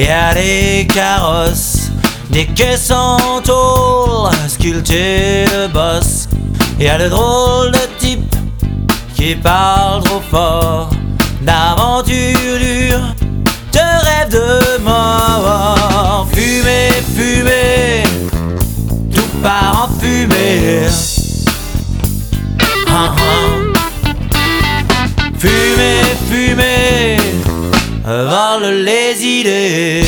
et à des carrosses, des caisses en tôle sculptées de boss. Et à de drôles de types qui parlent trop fort, d'aventures dures, de rêves de mort. Fumer, fumer, tout part en fumée. Fumer, fumer, vole les idées.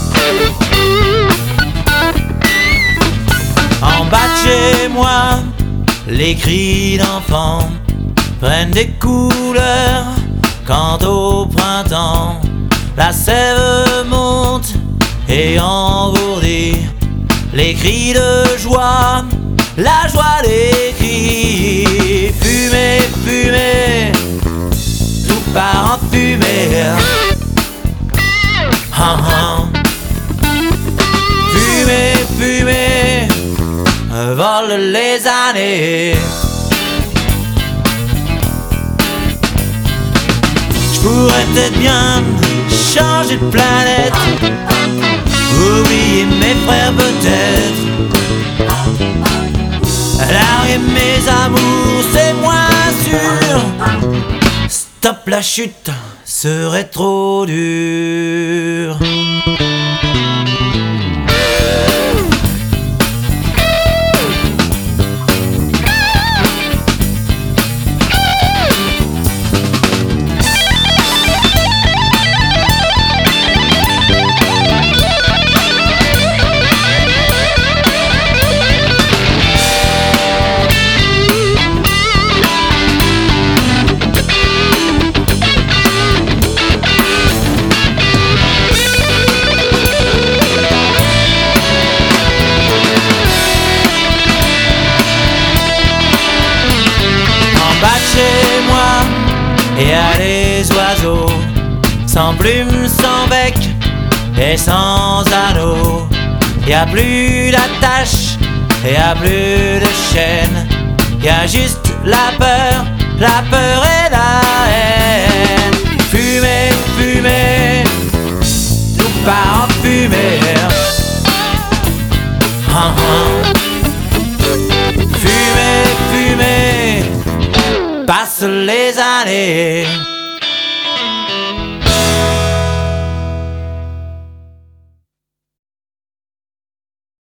En bas de chez moi, les cris d'enfants prennent des couleurs quand au printemps la sève monte et engourdit les cris de joie, la joie des cris. Fumer, fumer, tout part en fumée. Fumer, fumer, vole les années. J'pourrais peut-être bien changer de planète, oublier mes frères peut-être, larguer mes amours c'est moins sûr. Stop, la chute serait trop dur. Chez moi, et à des oiseaux sans plumes, sans bec et sans anneaux. Y a plus d'attache, y a plus de chaîne, y a juste la peur et la haine. Fumer, fumer, tout part en fumée. Fumer, fumer, passent les années.